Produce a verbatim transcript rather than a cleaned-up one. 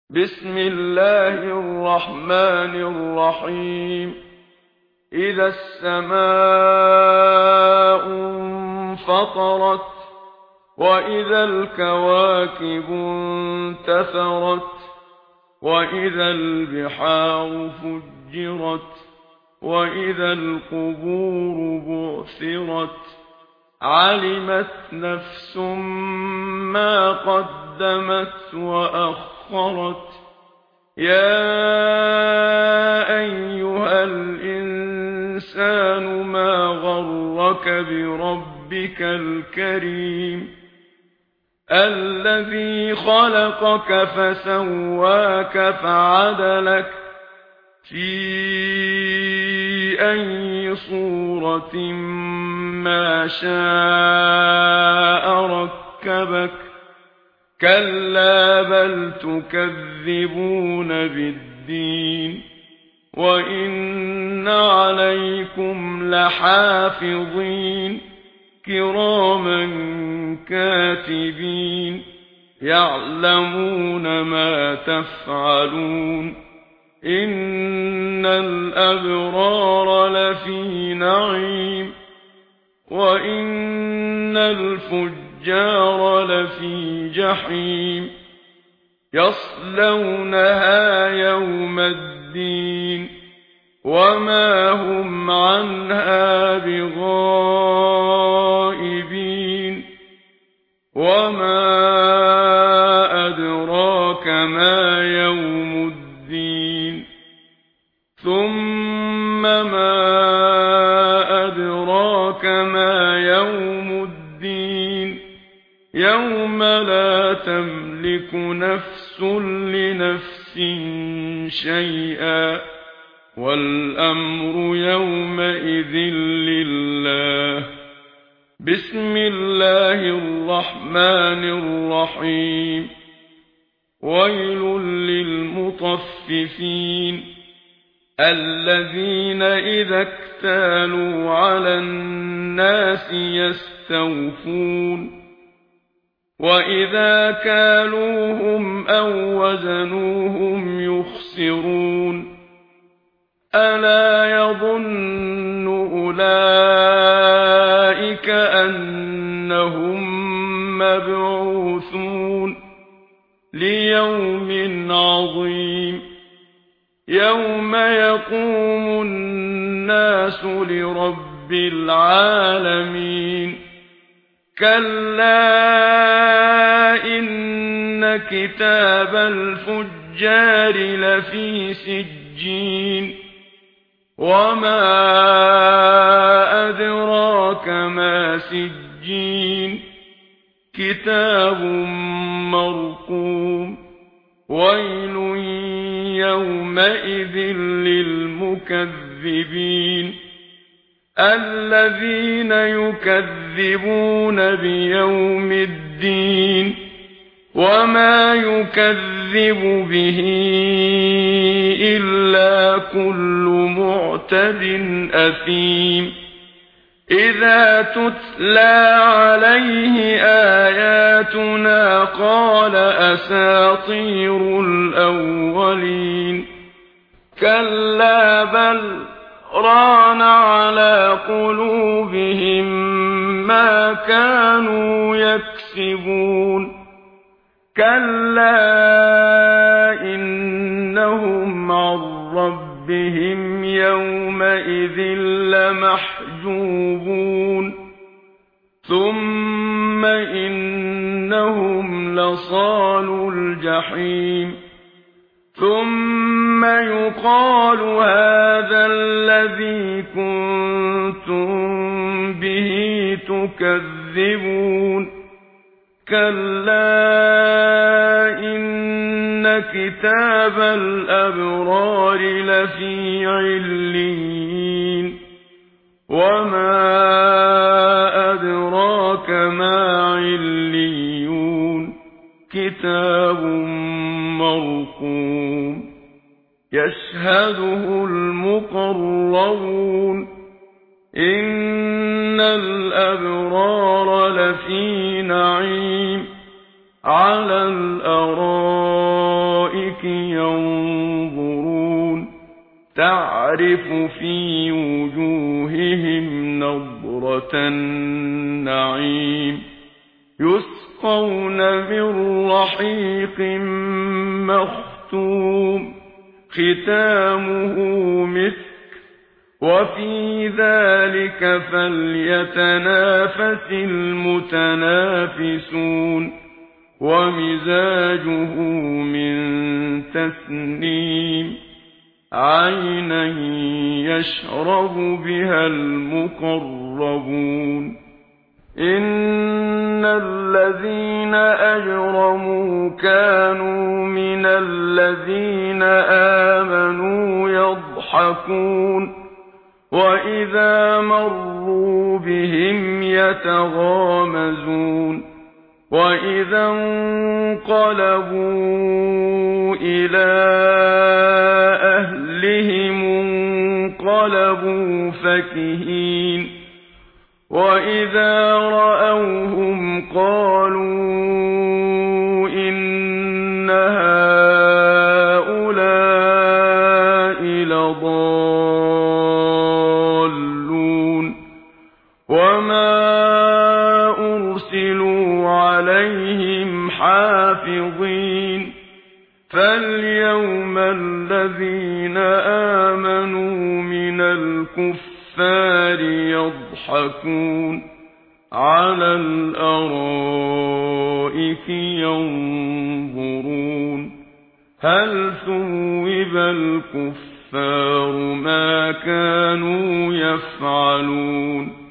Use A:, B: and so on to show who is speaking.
A: بسم الله الرحمن الرحيم. إذا السماء انفطرت وإذا الكواكب انتثرت وإذا البحار فجرت وإذا القبور بعثرت علمت نفس ما قدمت وأخرت. يا أيها الإنسان ما غرك بربك الكريم الذي خلقك فسواك فعدلك في أي صورة ما شاء ركبك. كلا بل تكذبون بالدين وإن عليكم لحافظين كراما كاتبين يعلمون ما تفعلون. إن الأبرار لفي نعيم وإن الفجار لفي جحيم يصلونها يوم الدين وما هم عنها بغائبين. وما أدراك ما يوم الدين ثم ما أدراك ما يوم الدين يوم لا تملك نفس لنفس شيئا والأمر يومئذ لله. بسم الله الرحمن الرحيم. ويل للمطففين الذين إذا اكتالوا على الناس يستوفون وإذا كالوهم أو وزنوهم يخسرون. ألا يظن أولئك أنهم مبعوثون ليوم عظيم يوم يقوم الناس لرب العالمين. كلا إن كتاب الفجار لفي سجين وما أدراك ما سجين كتاب مرقوم. ويل يومئذ للمكذبين الذين يكذبون بيوم الدين وما يكذب به إلا كل معتد أثيم. إذا تتلى عليه آياتنا قال أساطير الأولين. كلا بل ران على قلوبهم ما كانوا يكسبون. كلا إنهم عن ربهم يومئذ لمحجوبون ثم إنهم لصالو الجحيم ثم يقال هذا الذي كنتم به تكذبون. كلا إن كتاب الأبرار لفي عليين وما أدراك ما عليون كتاب مرقوم يشهده المقربون. إن الأبرار لفي نعيم على الأرائك الْأَرَائِكِ يَنظُرُونَ تَعْرِفُ فِي وُجُوهِهِمْ نَضْرَةَ النَّعِيمِ يُسْقَوْنَ مِن رَّحِيقٍ مَّخْتُومٍ خِتَامُهُ مِسْكٌ وَفِي ذَلِكَ فَلْيَتَنَافَسِ الْمُتَنَافِسُونَ وَمِزَاجُهُ مِن تَسْنِيمٍ عَيْنًا يَشْرَبُ بِهَا الْمُقَرَّبُونَ إِنَّ الَّذِينَ أَجْرَمُوا كَانُوا مِنَ الَّذِينَ آمَنُوا يَضْحَكُونَ وَإِذَا مَرُّوا بِهِمْ يَتَغَامَزُونَ وَإِذَا انقَلَبُوا إِلَى أَهْلِهِمُ انقَلَبُوا فَكِهِينَ وَإِذَا رَأَوْهُمْ قَالُوا إِنَّ هَؤُلَاءِ لَضَالُّونَ وَمَا أُرْسِلُوا عَلَيْهِمْ حَافِظِينَ فَالْيَوْمَ الَّذِينَ آمَنُوا مِنَ الْكُفَّارِ يَضْحَكُونَ عَلَى الْأَرَائِكِ يَنظُرُونَ هَلْ ثُوِّبَ الْكُفَّارُ مَا كَانُوا يَفْعَلُونَ